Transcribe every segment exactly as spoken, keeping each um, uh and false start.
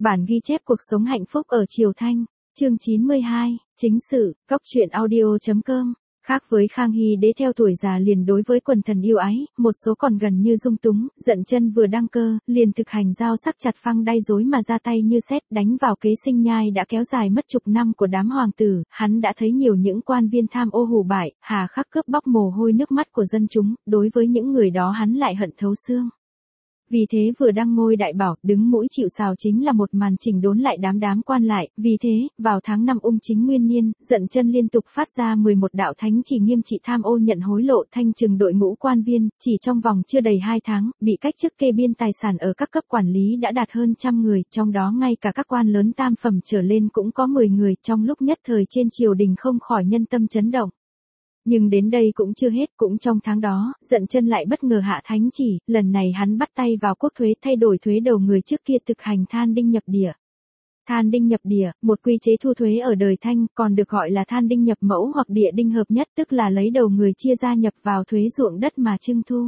Bản ghi chép cuộc sống hạnh phúc ở Triều Thanh, chương chín mươi hai, chính sự, góc truyện audio chấm com. Khác với Khang Hy đế theo tuổi già liền đối với quần thần yêu ái, một số còn gần như dung túng, Dận Chân vừa đăng cơ, liền thực hành dao sắc chặt phăng đay dối mà ra tay như sét đánh vào kế sinh nhai đã kéo dài mất chục năm của đám hoàng tử, hắn đã thấy nhiều những quan viên tham ô hủ bại, hà khắc cướp bóc mồ hôi nước mắt của dân chúng, đối với những người đó hắn lại hận thấu xương. Vì thế vừa đăng ngôi đại bảo, đứng mũi chịu sào chính là một màn chỉnh đốn lại đám đám quan lại, vì thế, vào tháng năm ung chính nguyên niên, Dận Chân liên tục phát ra mười một đạo thánh chỉ nghiêm trị tham ô nhận hối lộ thanh trừng đội ngũ quan viên, chỉ trong vòng chưa đầy hai tháng, bị cách chức kê biên tài sản ở các cấp quản lý đã đạt hơn trăm người, trong đó ngay cả các quan lớn tam phẩm trở lên cũng có mười người, trong lúc nhất thời trên triều đình không khỏi nhân tâm chấn động. Nhưng đến đây cũng chưa hết, cũng trong tháng đó, Dận Chân lại bất ngờ hạ thánh chỉ, lần này hắn bắt tay vào quốc thuế thay đổi thuế đầu người trước kia thực hành than đinh nhập địa. Than đinh nhập địa, một quy chế thu thuế ở đời Thanh, còn được gọi là than đinh nhập mẫu hoặc địa đinh hợp nhất, tức là lấy đầu người chia ra nhập vào thuế ruộng đất mà trưng thu.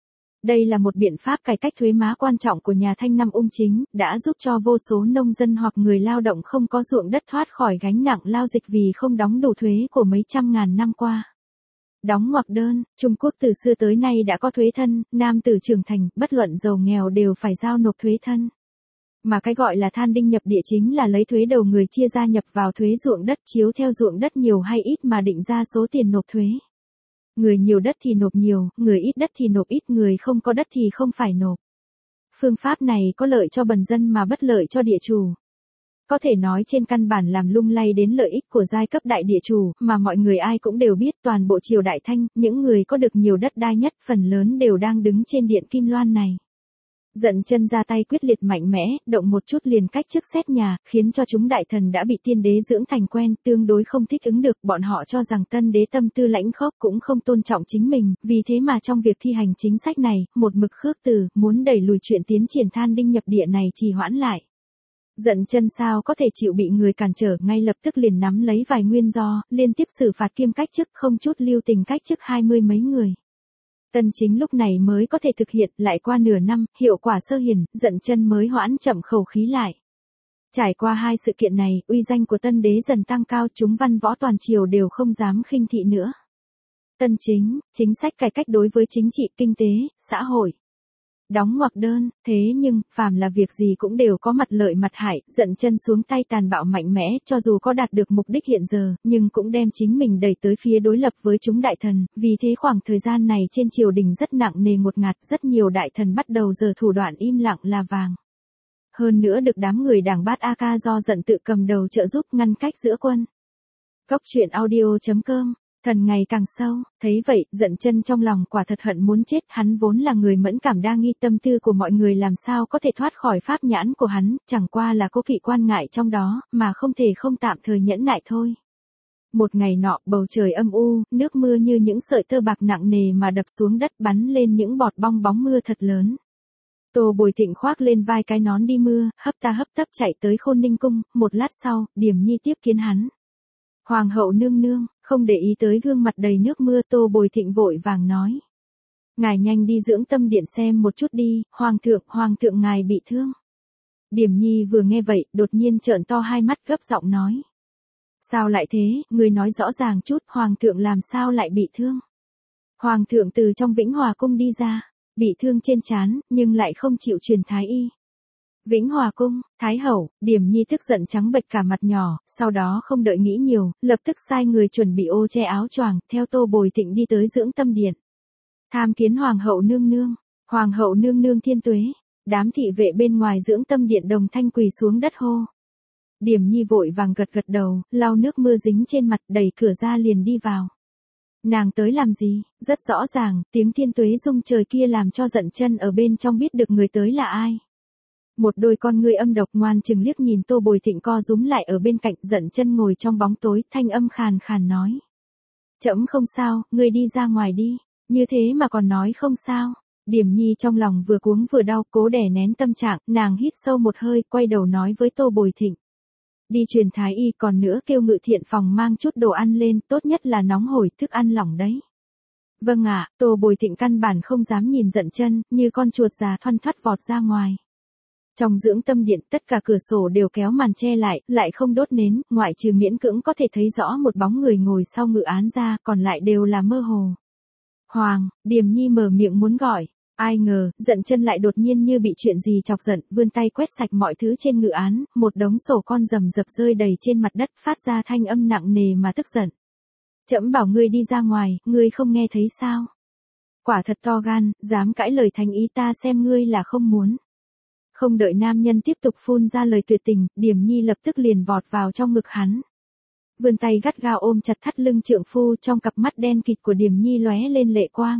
Đây là một biện pháp cải cách thuế má quan trọng của nhà Thanh năm ung chính, đã giúp cho vô số nông dân hoặc người lao động không có ruộng đất thoát khỏi gánh nặng lao dịch vì không đóng đủ thuế của mấy trăm ngàn năm qua. Đóng ngoặc đơn, Trung Quốc từ xưa tới nay đã có thuế thân, nam tử trưởng thành, bất luận giàu nghèo đều phải giao nộp thuế thân. Mà cái gọi là than đinh nhập địa chính là lấy thuế đầu người chia ra nhập vào thuế ruộng đất chiếu theo ruộng đất nhiều hay ít mà định ra số tiền nộp thuế. Người nhiều đất thì nộp nhiều, người ít đất thì nộp ít, người không có đất thì không phải nộp. Phương pháp này có lợi cho bần dân mà bất lợi cho địa chủ. Có thể nói trên căn bản làm lung lay đến lợi ích của giai cấp đại địa chủ, mà mọi người ai cũng đều biết toàn bộ triều Đại Thanh, những người có được nhiều đất đai nhất phần lớn đều đang đứng trên điện Kim Loan này. Dận Chân ra tay quyết liệt mạnh mẽ, động một chút liền cách chức xét nhà, khiến cho chúng đại thần đã bị tiên đế dưỡng thành quen, tương đối không thích ứng được, bọn họ cho rằng tân đế tâm tư lãnh khốc cũng không tôn trọng chính mình, vì thế mà trong việc thi hành chính sách này, một mực khước từ, muốn đẩy lùi chuyện tiến triển than đinh nhập địa này trì hoãn lại. Dận Chân sao có thể chịu bị người cản trở, ngay lập tức liền nắm lấy vài nguyên do, liên tiếp xử phạt kiêm cách chức, không chút lưu tình cách chức hai mươi mấy người. Tân chính lúc này mới có thể thực hiện, lại qua nửa năm, hiệu quả sơ hiển, Dận Chân mới hoãn chậm khẩu khí lại. Trải qua hai sự kiện này, uy danh của tân đế dần tăng cao, chúng văn võ toàn triều đều không dám khinh thị nữa. Tân chính, chính sách cải cách đối với chính trị, kinh tế, xã hội. Đóng ngoặc đơn, thế nhưng, phàm là việc gì cũng đều có mặt lợi mặt hại, Dận Chân xuống tay tàn bạo mạnh mẽ, cho dù có đạt được mục đích hiện giờ, nhưng cũng đem chính mình đẩy tới phía đối lập với chúng đại thần, vì thế khoảng thời gian này trên triều đình rất nặng nề ngột ngạt, rất nhiều đại thần bắt đầu giở thủ đoạn im lặng là vàng. Hơn nữa được đám người đảng Bát A Ca do Dận tự cầm đầu trợ giúp ngăn cách giữa quân. Góc truyện audio chấm com. Thần ngày càng sâu, thấy vậy, Dận Chân trong lòng quả thật hận muốn chết, hắn vốn là người mẫn cảm đa nghi, tâm tư của mọi người làm sao có thể thoát khỏi pháp nhãn của hắn, chẳng qua là cố kỵ quan ngại trong đó, mà không thể không tạm thời nhẫn nại thôi. Một ngày nọ, bầu trời âm u, nước mưa như những sợi tơ bạc nặng nề mà đập xuống đất, bắn lên những bọt bong bóng mưa thật lớn. Tô Bồi Thịnh khoác lên vai cái nón đi mưa, hấp ta hấp tấp chạy tới Khôn Ninh cung, một lát sau, Điềm Nhi tiếp kiến hắn. Hoàng hậu nương nương, không để ý tới gương mặt đầy nước mưa, Tô Bồi Thịnh vội vàng nói. Ngài nhanh đi dưỡng tâm điện xem một chút đi, hoàng thượng, hoàng thượng ngài bị thương. Điềm Nhi vừa nghe vậy, đột nhiên trợn to hai mắt gấp giọng nói. Sao lại thế, người nói rõ ràng chút, hoàng thượng làm sao lại bị thương. Hoàng thượng từ trong Vĩnh Hòa cung đi ra, bị thương trên trán, nhưng lại không chịu truyền thái y. Vĩnh Hòa cung, Thái hậu, Điềm Nhi tức giận trắng bệch cả mặt nhỏ, sau đó không đợi nghĩ nhiều, lập tức sai người chuẩn bị ô che áo choàng, theo Tô Bồi Thịnh đi tới dưỡng tâm điện. Tham kiến hoàng hậu nương nương, hoàng hậu nương nương thiên tuế, đám thị vệ bên ngoài dưỡng tâm điện đồng thanh quỳ xuống đất hô. Điềm Nhi vội vàng gật gật đầu, lau nước mưa dính trên mặt, đẩy cửa ra liền đi vào. Nàng tới làm gì, rất rõ ràng, tiếng thiên tuế rung trời kia làm cho Dận Chân ở bên trong biết được người tới là ai. Một đôi con ngươi âm độc ngoan chừng liếc nhìn Tô Bồi Thịnh co rúm lại ở bên cạnh, Dận Chân ngồi trong bóng tối, thanh âm khàn khàn nói. Trẫm không sao, ngươi đi ra ngoài đi, như thế mà còn nói không sao. Điềm Nhi trong lòng vừa cuống vừa đau, cố đè nén tâm trạng, nàng hít sâu một hơi, quay đầu nói với Tô Bồi Thịnh. Đi truyền thái y, còn nữa kêu ngự thiện phòng mang chút đồ ăn lên, tốt nhất là nóng hổi, thức ăn lỏng đấy. Vâng ạ, Tô Bồi Thịnh căn bản không dám nhìn Dận Chân, như con chuột già thoăn thoắt vọt ra ngoài. Trong dưỡng tâm điện tất cả cửa sổ đều kéo màn che lại, lại không đốt nến, ngoại trừ miễn cưỡng có thể thấy rõ một bóng người ngồi sau ngự án ra, còn lại đều là mơ hồ. Hoàng, Điềm Nhi mở miệng muốn gọi. Ai ngờ, Dận Chân lại đột nhiên như bị chuyện gì chọc giận, vươn tay quét sạch mọi thứ trên ngự án, một đống sổ con rầm rập rơi đầy trên mặt đất, phát ra thanh âm nặng nề mà tức giận. Trẫm bảo ngươi đi ra ngoài, ngươi không nghe thấy sao? Quả thật to gan, dám cãi lời thánh ý, ta xem ngươi là không muốn. Không đợi nam nhân tiếp tục phun ra lời tuyệt tình, Điềm Nhi lập tức liền vọt vào trong ngực hắn. Vươn tay gắt gao ôm chặt thắt lưng trượng phu, trong cặp mắt đen kịt của Điềm Nhi lóe lên lệ quang.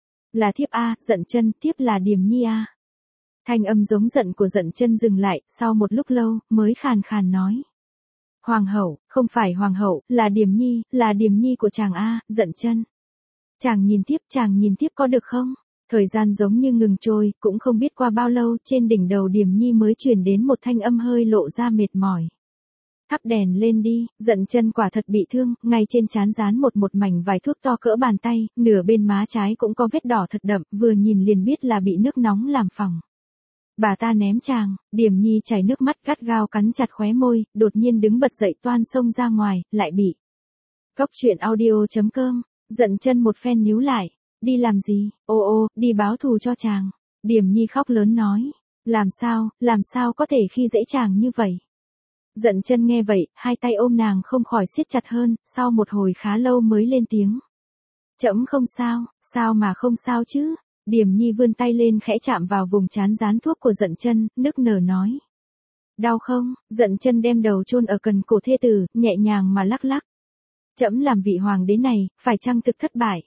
Là thiếp a, Dận Chân, thiếp là Điềm Nhi a. Thanh âm giống giận của Dận Chân dừng lại, sau một lúc lâu, mới khàn khàn nói. Hoàng hậu, không phải hoàng hậu, là Điềm Nhi, là Điềm Nhi của chàng a, Dận Chân. Chàng nhìn tiếp, chàng nhìn tiếp có được không? Thời gian giống như ngừng trôi, cũng không biết qua bao lâu, trên đỉnh đầu Điềm Nhi mới truyền đến một thanh âm hơi lộ ra mệt mỏi. Thắp đèn lên đi, Dận Chân quả thật bị thương, ngay trên trán dán một một mảnh vải thuốc to cỡ bàn tay, nửa bên má trái cũng có vết đỏ thật đậm, vừa nhìn liền biết là bị nước nóng làm phỏng. Bà ta ném chàng, Điềm Nhi chảy nước mắt gắt gao cắn chặt khóe môi, đột nhiên đứng bật dậy toan xông ra ngoài, lại bị. Cốc truyện audio chấm com, Dận Chân một phen níu lại. Đi làm gì? Ô ô, đi báo thù cho chàng. Điềm Nhi khóc lớn nói. Làm sao, làm sao có thể khi dễ chàng như vậy? Dận Chân nghe vậy, hai tay ôm nàng không khỏi siết chặt hơn, sau một hồi khá lâu mới lên tiếng. Trẫm không sao, sao mà không sao chứ? Điềm Nhi vươn tay lên khẽ chạm vào vùng trán dán thuốc của Dận Chân, nức nở nói. Đau không? Dận Chân đem đầu chôn ở cần cổ thê tử, nhẹ nhàng mà lắc lắc. Trẫm làm vị hoàng đế này, phải chăng thực thất bại?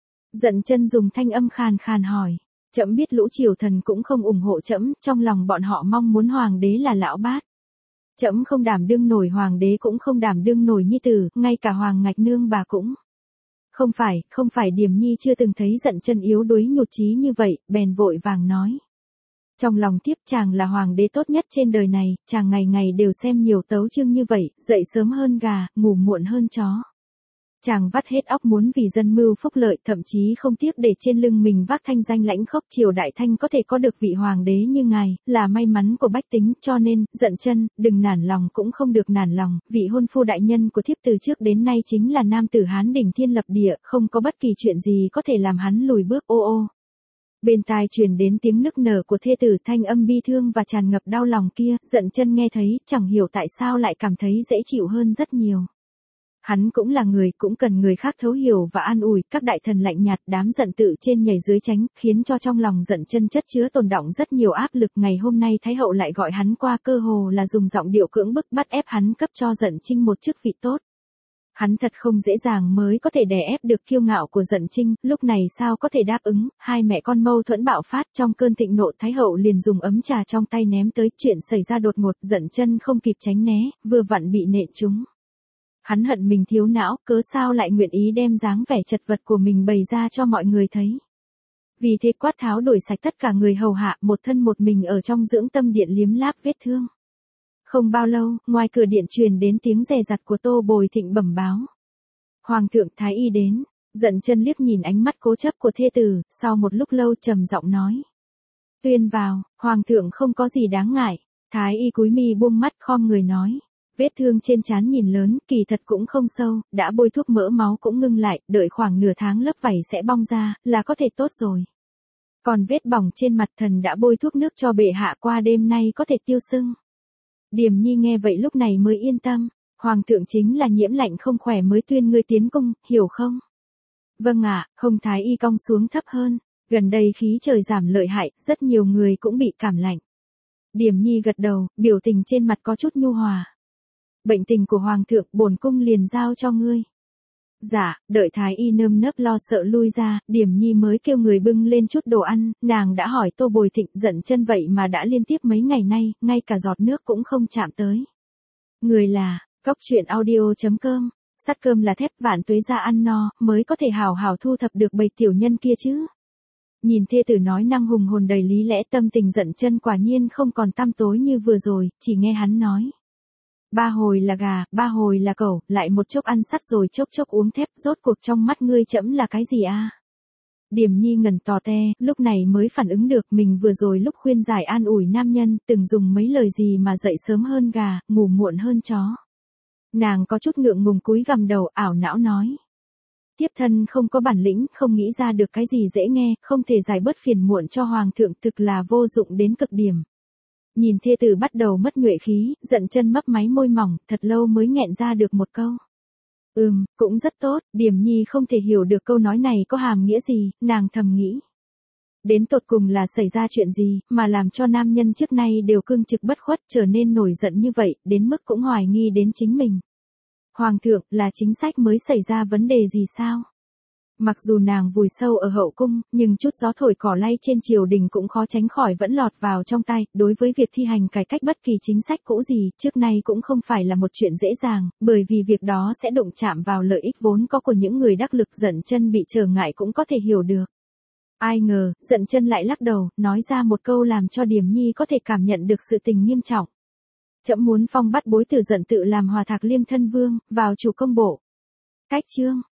Dận Chân dùng thanh âm khàn khàn hỏi. Trẫm biết lũ triều thần cũng không ủng hộ trẫm, trong lòng bọn họ mong muốn hoàng đế là lão bát. Trẫm không đảm đương nổi hoàng đế cũng không đảm đương nổi nhi tử, ngay cả hoàng ngạch nương bà cũng. Không phải, không phải. Điềm Nhi chưa từng thấy Dận Chân yếu đuối nhụt chí như vậy, bèn vội vàng nói. Trong lòng thiếp chàng là hoàng đế tốt nhất trên đời này, chàng ngày ngày đều xem nhiều tấu chương như vậy, dậy sớm hơn gà, ngủ muộn hơn chó. Chàng vắt hết óc muốn vì dân mưu phúc lợi, thậm chí không tiếc để trên lưng mình vác thanh danh lãnh khốc triều đại thanh có thể có được vị hoàng đế như ngài, là may mắn của bách tính, cho nên, Dận Chân, đừng nản lòng cũng không được nản lòng, vị hôn phu đại nhân của thiếp từ trước đến nay chính là nam tử Hán đỉnh thiên lập địa, không có bất kỳ chuyện gì có thể làm hắn lùi bước. Ô ô. Bên tai truyền đến tiếng nức nở của thê tử, thanh âm bi thương và tràn ngập đau lòng kia, Dận Chân nghe thấy, chẳng hiểu tại sao lại cảm thấy dễ chịu hơn rất nhiều. Hắn cũng là người, cũng cần người khác thấu hiểu và an ủi, các đại thần lạnh nhạt, đám giận tự trên nhảy dưới tránh, khiến cho trong lòng Dận Chân chất chứa tồn đọng rất nhiều áp lực. Ngày hôm nay Thái hậu lại gọi hắn qua, cơ hồ là dùng giọng điệu cưỡng bức bắt ép hắn cấp cho Dận Trinh một chức vị tốt. Hắn thật không dễ dàng mới có thể đè ép được kiêu ngạo của Dận Trinh, lúc này sao có thể đáp ứng. Hai mẹ con mâu thuẫn bạo phát, trong cơn thịnh nộ Thái hậu liền dùng ấm trà trong tay ném tới, chuyện xảy ra đột ngột, Dận Chân không kịp tránh né, vừa vặn bị nện trúng. Hắn hận mình thiếu não, cớ sao lại nguyện ý đem dáng vẻ chật vật của mình bày ra cho mọi người thấy. Vì thế quát tháo đuổi sạch tất cả người hầu hạ, một thân một mình ở trong dưỡng tâm điện liếm láp vết thương. Không bao lâu, ngoài cửa điện truyền đến tiếng rè rặt của Tô Bồi Thịnh bẩm báo. Hoàng thượng Thái y đến. Dận Chân liếc nhìn ánh mắt cố chấp của thê tử, sau một lúc lâu trầm giọng nói. Tuyên vào, hoàng thượng không có gì đáng ngại. Thái y cúi mi buông mắt khom người nói. Vết thương trên trán nhìn lớn, kỳ thật cũng không sâu, đã bôi thuốc mỡ máu cũng ngưng lại, đợi khoảng nửa tháng lớp vảy sẽ bong ra, là có thể tốt rồi. Còn vết bỏng trên mặt thần đã bôi thuốc nước cho bệ hạ qua đêm nay có thể tiêu sưng. Điềm Nhi nghe vậy lúc này mới yên tâm, hoàng thượng chính là nhiễm lạnh không khỏe mới tuyên ngươi tiến cung, hiểu không? Vâng ạ, hồng thái y cong xuống thấp hơn, gần đây khí trời giảm lợi hại, rất nhiều người cũng bị cảm lạnh. Điềm Nhi gật đầu, biểu tình trên mặt có chút nhu hòa. Bệnh tình của hoàng thượng bổn cung liền giao cho ngươi. Dạ, đợi thái y nơm nớp lo sợ lui ra, Điềm Nhi mới kêu người bưng lên chút đồ ăn, nàng đã hỏi Tô Bồi Thịnh, Dận Chân vậy mà đã liên tiếp mấy ngày nay, ngay cả giọt nước cũng không chạm tới. Người là, cốc truyện audio chấm com, sắt cơm là thép, vạn tuế ra ăn no, mới có thể hào hào thu thập được bầy tiểu nhân kia chứ. Nhìn thê tử nói năng hùng hồn đầy lý lẽ, tâm tình Dận Chân quả nhiên không còn tăm tối như vừa rồi, chỉ nghe hắn nói. Ba hồi là gà, ba hồi là cẩu, lại một chốc ăn sắt rồi chốc chốc uống thép, rốt cuộc trong mắt ngươi trẫm là cái gì a? Điềm Nhi ngẩn tò te, lúc này mới phản ứng được mình vừa rồi lúc khuyên giải an ủi nam nhân, từng dùng mấy lời gì mà dậy sớm hơn gà, ngủ muộn hơn chó. Nàng có chút ngượng ngùng cúi gằm đầu, ảo não nói. Thiếp thân không có bản lĩnh, không nghĩ ra được cái gì dễ nghe, không thể giải bớt phiền muộn cho hoàng thượng, thực là vô dụng đến cực điểm. Nhìn thê tử bắt đầu mất nhuệ khí, giận chân mấp máy môi mỏng, thật lâu mới nghẹn ra được một câu. Ừm, cũng rất tốt. Điềm Nhi không thể hiểu được câu nói này có hàm nghĩa gì, nàng thầm nghĩ. Đến tột cùng là xảy ra chuyện gì, mà làm cho nam nhân trước nay đều cương trực bất khuất trở nên nổi giận như vậy, đến mức cũng hoài nghi đến chính mình. Hoàng thượng, là chính sách mới xảy ra vấn đề gì sao? Mặc dù nàng vùi sâu ở hậu cung, nhưng chút gió thổi cỏ lay trên triều đình cũng khó tránh khỏi vẫn lọt vào trong tai, đối với việc thi hành cải cách bất kỳ chính sách cũ gì, trước nay cũng không phải là một chuyện dễ dàng, bởi vì việc đó sẽ đụng chạm vào lợi ích vốn có của những người đắc lực. Giận chân bị trở ngại cũng có thể hiểu được. Ai ngờ, giận chân lại lắc đầu, nói ra một câu làm cho Điềm Nhi có thể cảm nhận được sự tình nghiêm trọng. Trẫm muốn phong bắt bối từ Giận tự làm Hòa Thạc Liêm thân vương, vào chủ công bộ. Cách chương